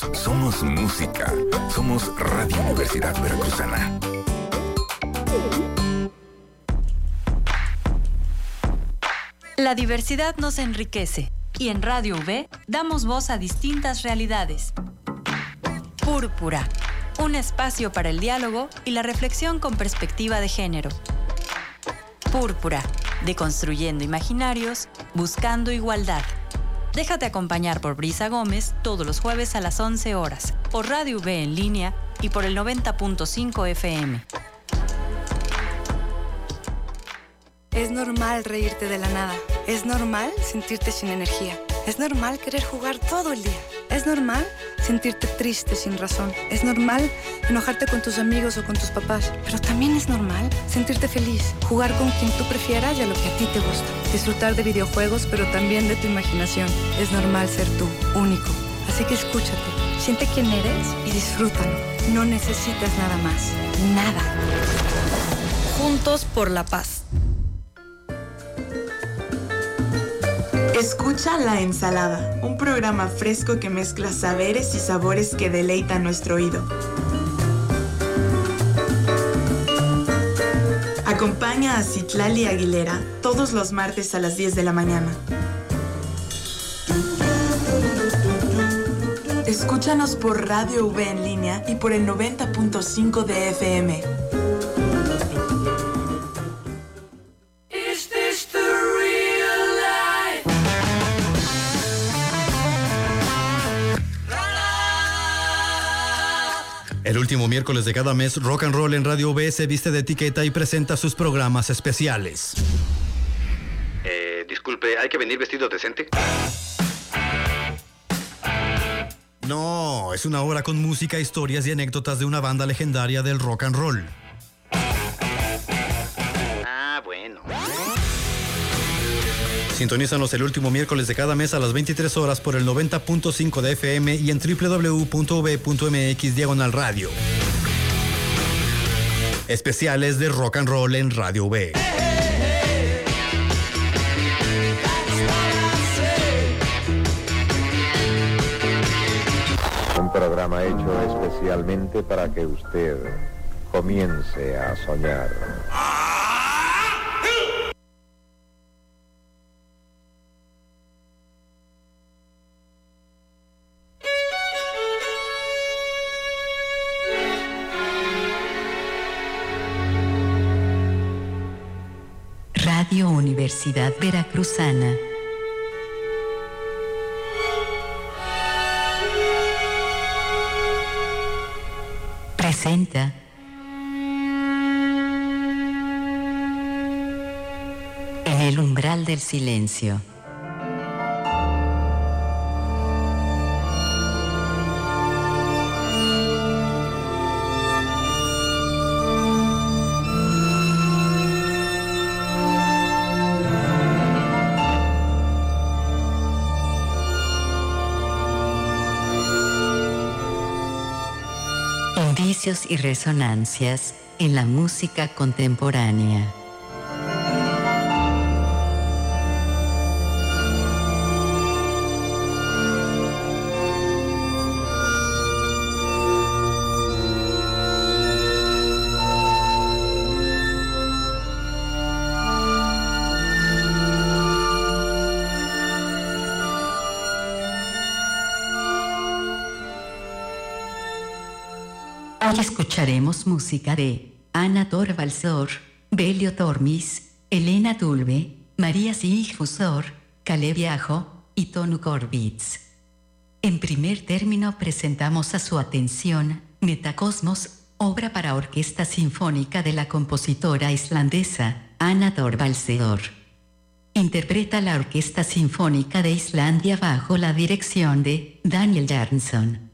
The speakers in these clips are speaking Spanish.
somos música, somos Radio Universidad Veracruzana. La diversidad nos enriquece y en Radio V damos voz a distintas realidades. Púrpura, un espacio para el diálogo y la reflexión con perspectiva de género. Púrpura, deconstruyendo imaginarios, buscando igualdad. Déjate acompañar por Brisa Gómez todos los jueves a las 11 horas, por Radio V en línea y por el 90.5 FM. Es normal reírte de la nada. Es normal sentirte sin energía. Es normal querer jugar todo el día. Es normal sentirte triste sin razón. Es normal enojarte con tus amigos o con tus papás. Pero también es normal sentirte feliz, jugar con quien tú prefieras y a lo que a ti te gusta. Disfrutar de videojuegos, pero también de tu imaginación. Es normal ser tú, único. Así que escúchate, siente quién eres y disfrútalo. No necesitas nada más. Nada. Juntos por la paz. Escucha La Ensalada, un programa fresco que mezcla saberes y sabores que deleitan nuestro oído. Acompaña a Citlali Aguilera todos los martes a las 10 de la mañana. Escúchanos por Radio V en línea y por el 90.5 de FM. El último miércoles de cada mes, Rock and Roll en Radio V se viste de etiqueta y presenta sus programas especiales. Disculpe, ¿hay que venir vestido decente? No, es una hora con música, historias y anécdotas de una banda legendaria del rock and roll. Ah, bueno. Sintonízanos el último miércoles de cada mes a las 23 horas por el 90.5 de FM y en www.v.mx/radio. Especiales de Rock and Roll en Radio V. Un programa hecho especialmente para que usted comience a soñar. Radio Universidad Veracruzana. Presenta En el umbral del silencio. Indicios y resonancias en la música contemporánea. Hoy escucharemos música de Anna Thorvaldsson, Belio Tormis, Elena Tulve, María Sigfusson, Caleb Viajo y Tonu Korbitz. En primer término presentamos a su atención Metacosmos, obra para orquesta sinfónica de la compositora islandesa Anna Thorvaldsson. Interpreta la Orquesta Sinfónica de Islandia bajo la dirección de Daniel Jarnsson.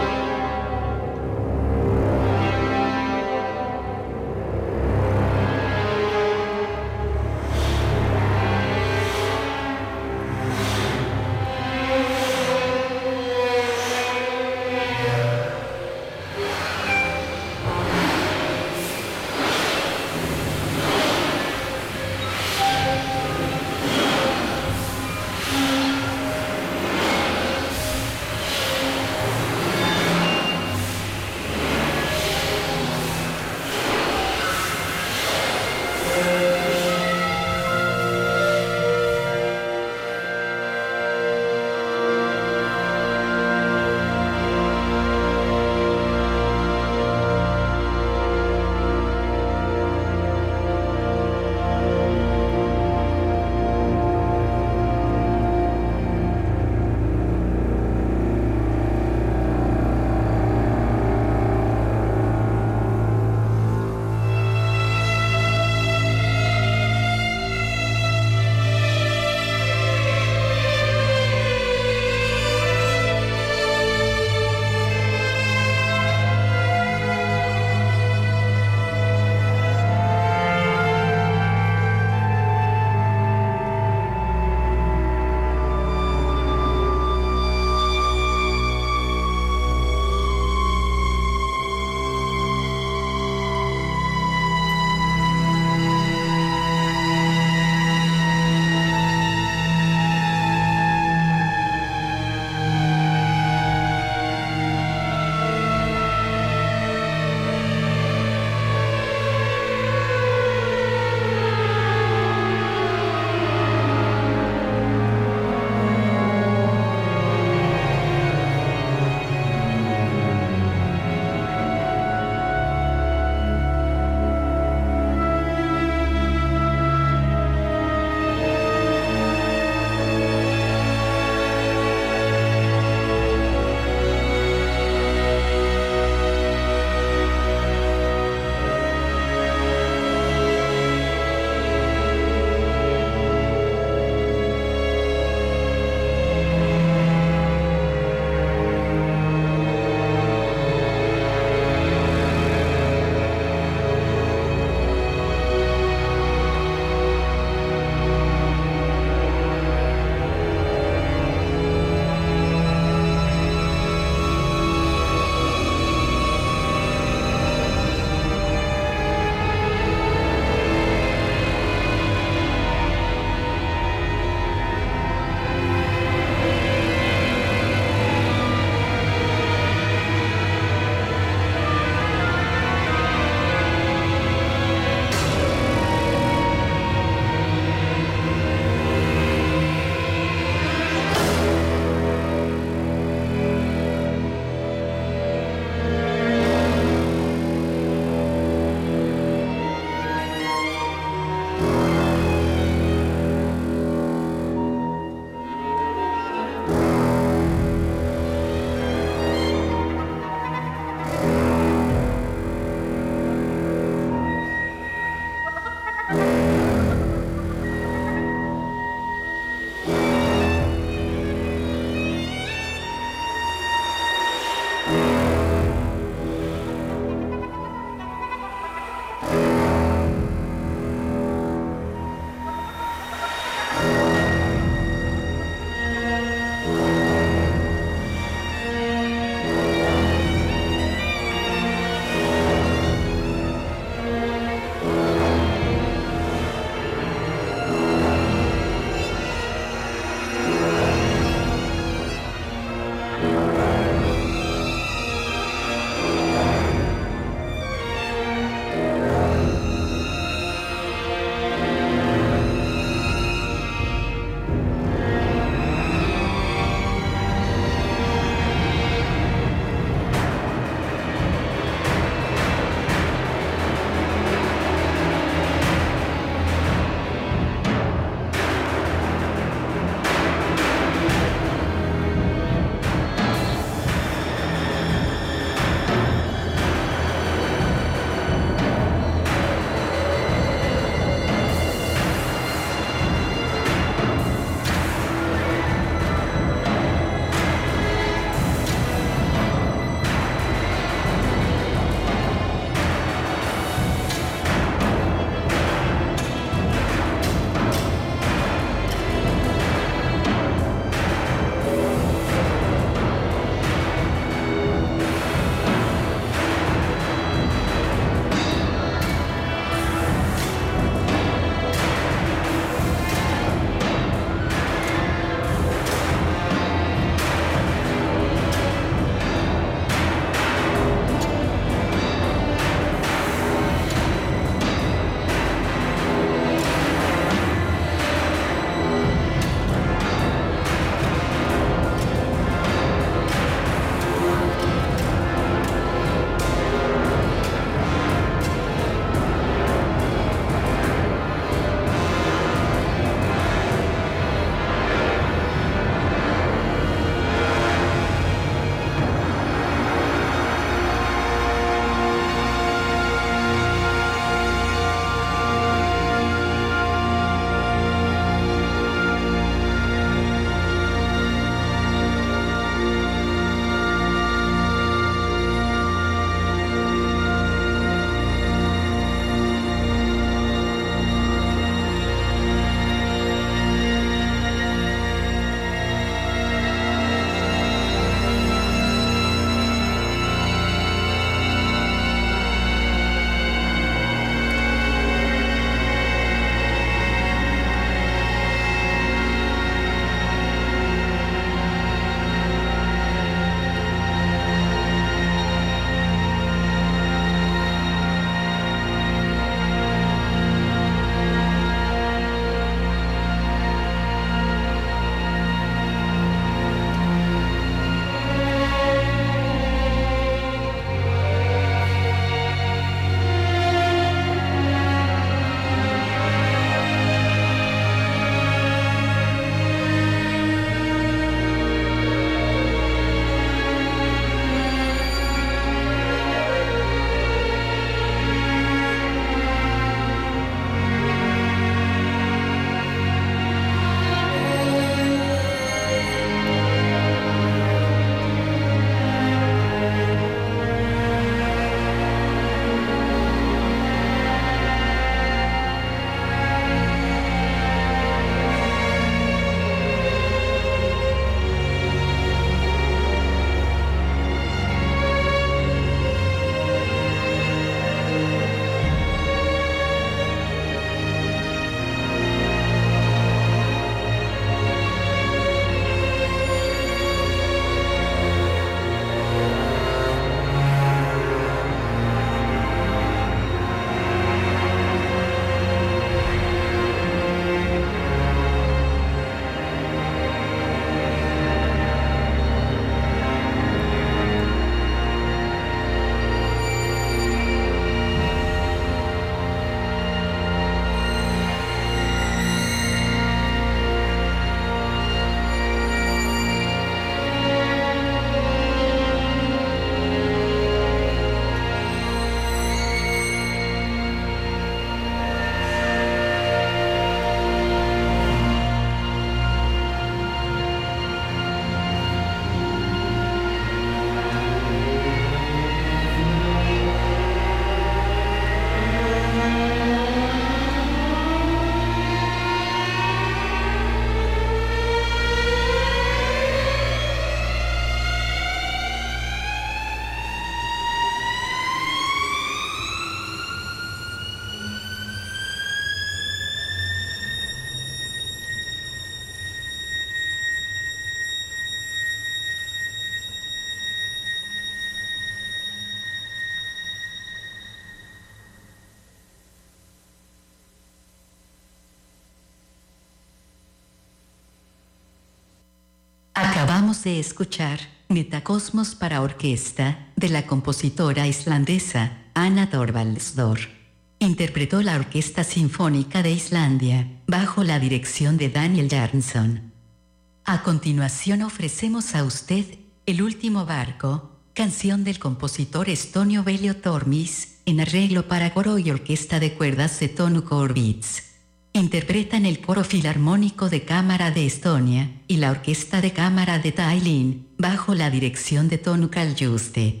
Acabamos de escuchar Metacosmos para orquesta, de la compositora islandesa Anna Thorvaldsdóttir. Interpretó la Orquesta Sinfónica de Islandia, bajo la dirección de Daniel Jarnsson. A continuación ofrecemos a usted El último barco, canción del compositor estonio Veljo Tormis, en arreglo para coro y orquesta de cuerdas de Tonu Korbits. Interpretan el Coro Filarmónico de Cámara de Estonia y la Orquesta de Cámara de Tallinn, bajo la dirección de Tonu Kaljuste.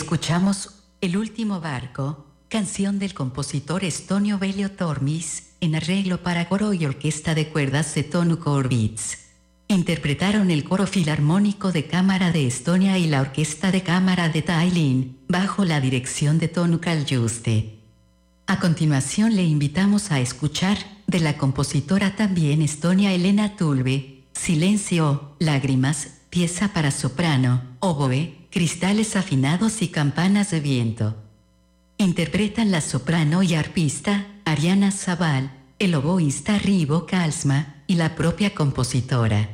Escuchamos El último barco, canción del compositor estonio Veljo Tormis, en arreglo para coro y orquesta de cuerdas de Tonu Korbits. Interpretaron el Coro Filarmónico de Cámara de Estonia y la Orquesta de Cámara de Tallinn, bajo la dirección de Tonu Kaljuste. A continuación le invitamos a escuchar, de la compositora también estonia Elena Tulve, Silencio, Lágrimas, pieza para soprano, oboe, cristales afinados y campanas de viento. Interpretan la soprano y arpista, Ariana Zabal, el oboísta Rivo Kalsma, y la propia compositora.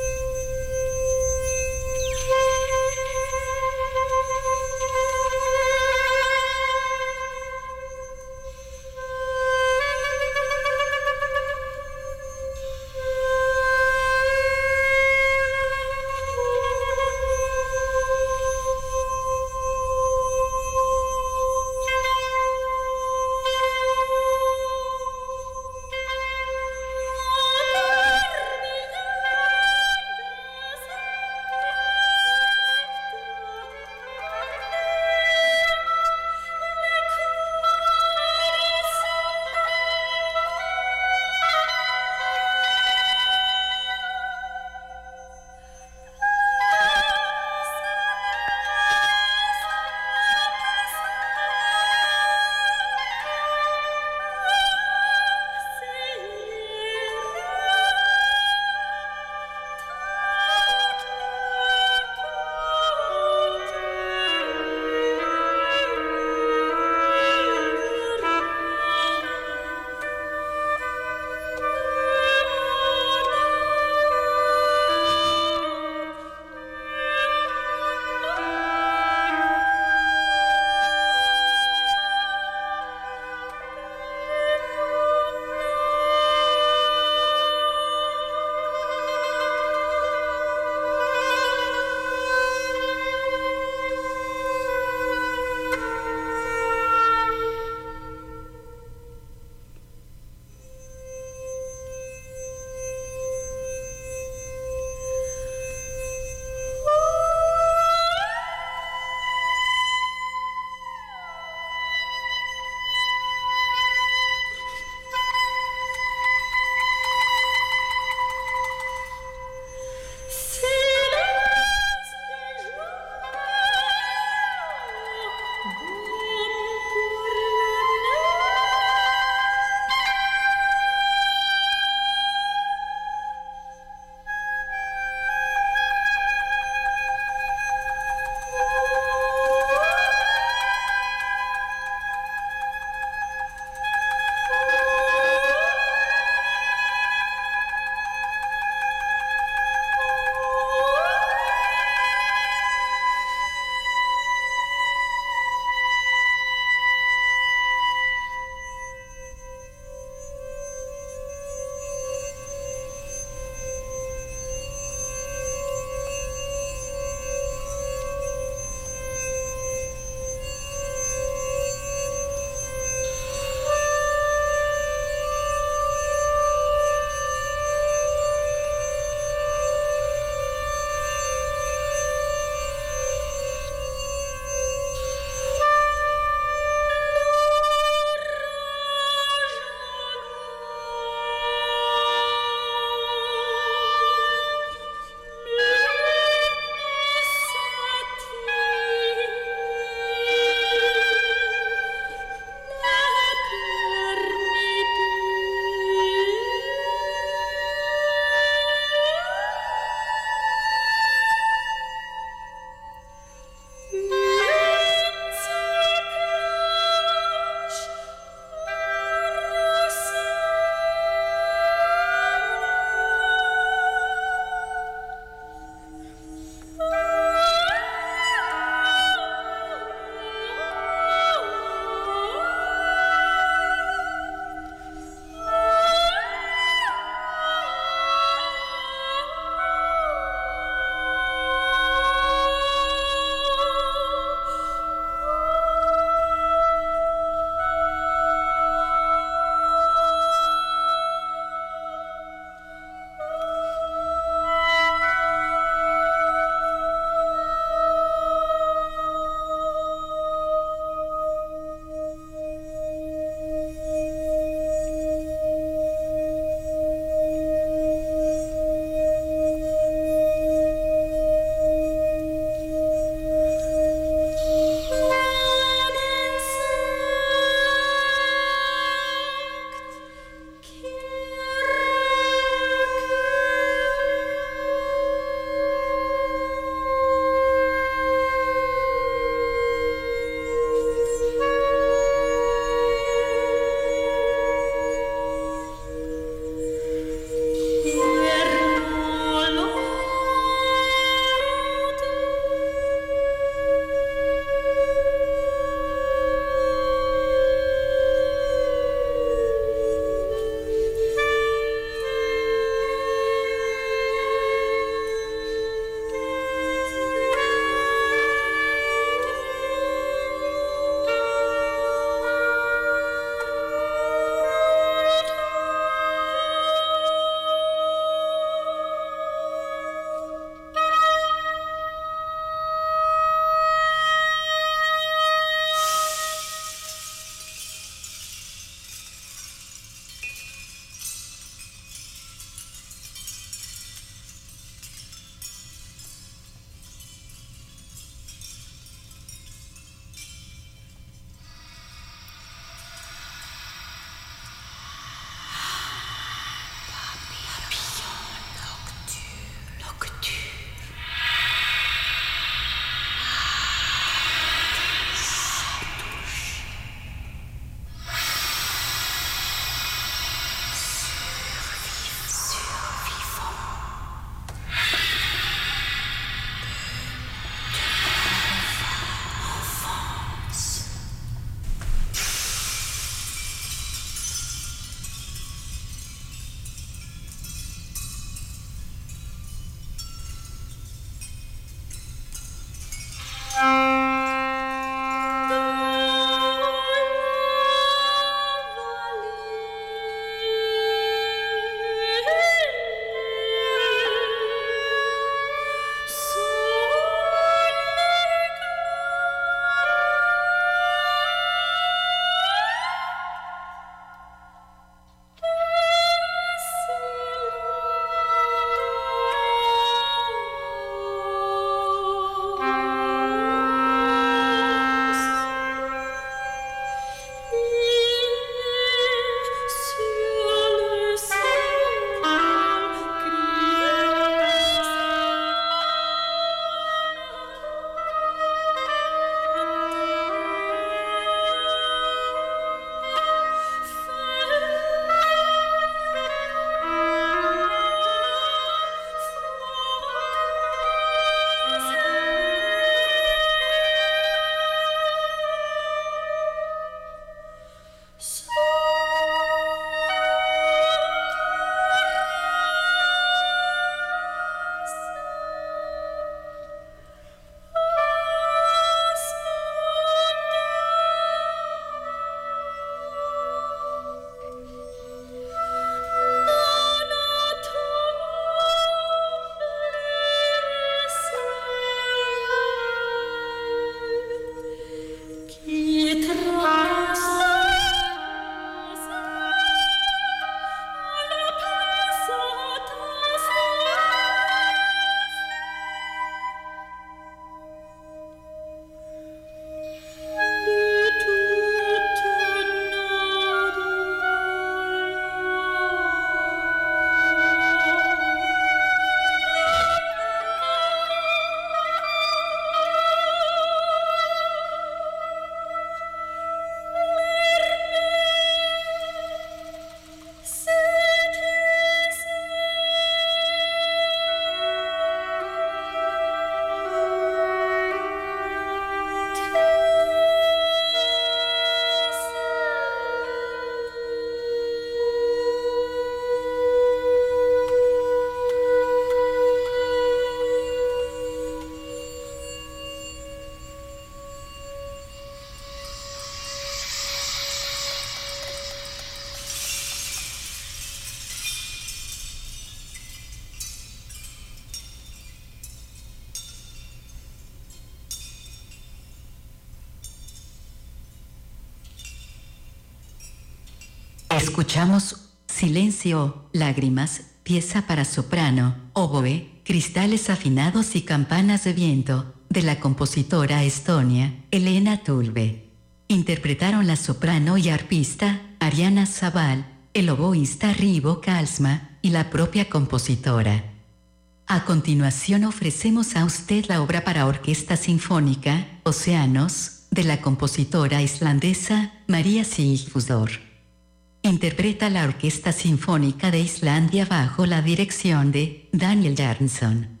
Escuchamos Silencio, Lágrimas, pieza para soprano, oboe, cristales afinados y campanas de viento, de la compositora estonia, Elena Tulve. Interpretaron la soprano y arpista, Ariana Zabal, el oboísta Rivo Kalsma, y la propia compositora. A continuación ofrecemos a usted la obra para orquesta sinfónica, Océanos, de la compositora islandesa, María Sigfúsdóttir. Interpreta la Orquesta Sinfónica de Islandia bajo la dirección de Daniel Jarnsson.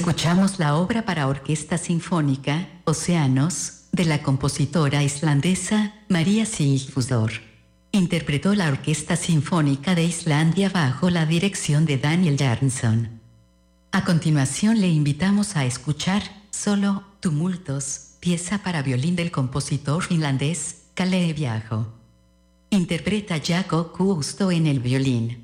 Escuchamos la obra para orquesta sinfónica, Océanos, de la compositora islandesa, María Sigfúsdóttir. Interpretó la Orquesta Sinfónica de Islandia bajo la dirección de Daniel Jarnsson. A continuación le invitamos a escuchar, Solo, Tumultos, pieza para violín del compositor finlandés, Kaleviaho. Interpreta Jaakko Kuusto en el violín.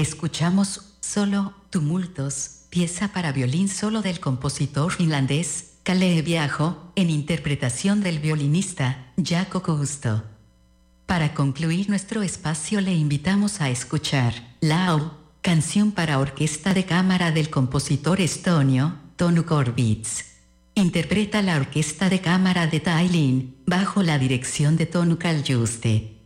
Escuchamos Solo Tumultos, pieza para violín solo del compositor finlandés Kaleviaho, en interpretación del violinista Jaakko Kuusto. Para concluir nuestro espacio le invitamos a escuchar Lau, canción para orquesta de cámara del compositor estonio Tonu Korbits. Interpreta la orquesta de cámara de Tallinn, bajo la dirección de Tonu Kaljuste.